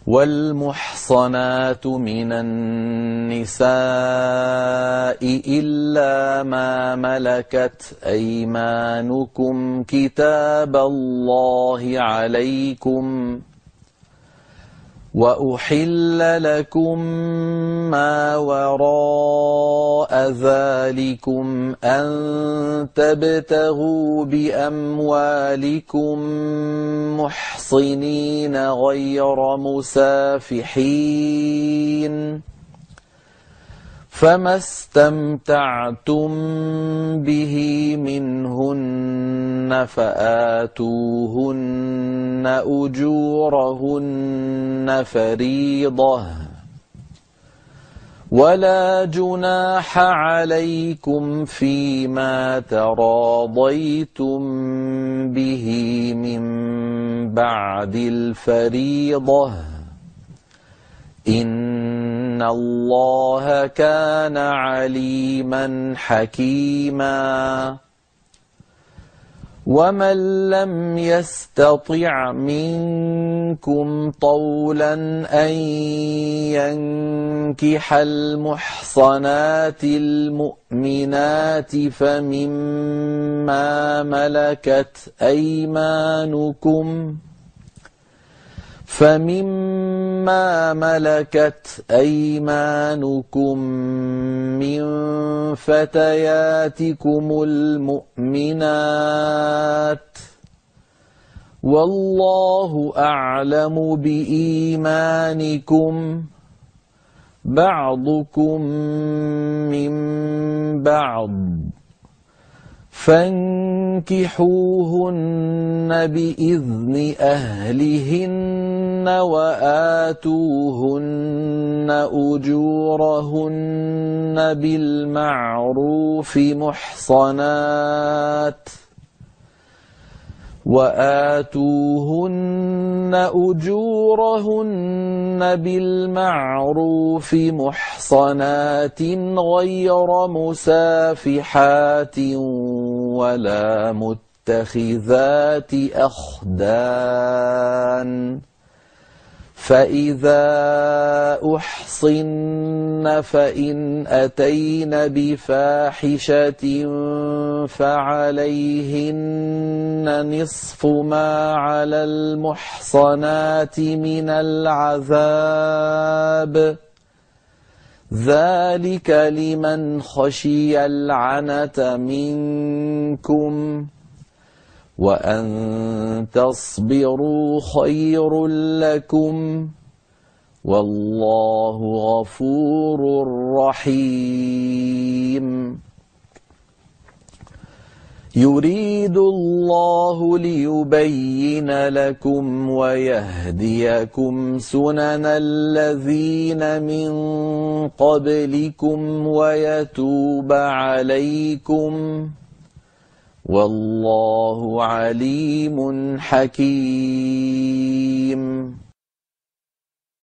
والمحصنات من النساء إلا ما ملكت أيمانكم كتاب الله عليكم وأحل لكم ما وراء ذلكم أن تبتغوا بأموالكم محصنين غير مسافحين فما استمتعتم به منهن فآتوهن أجورهن فريضة ولا جناح عليكم فيما تراضيتم به من بعد الفريضة إن الله كان عليما حكيما ومن لم يستطع منكم طولا أن ينكح المحصنات المؤمنات فمما ملكت أيمانكم من فتياتكم المؤمنات والله أعلم بإيمانكم بعضكم من بعض فانكحوهن بإذن أهلهن وآتوهن أجورهن بالمعروف محصنات غير مسافحات ولا متخذات أخدان فإذا أحصن فإن أتين بفاحشة فعليهن نصف ما على المحصنات من العذاب ذلك لمن خشي العنة منكم وأن تصبروا خير لكم والله غفور رحيم يريد الله ليبين لكم ويهديكم سنن الذين من قبلكم ويتوب عليكم والله عليم حكيم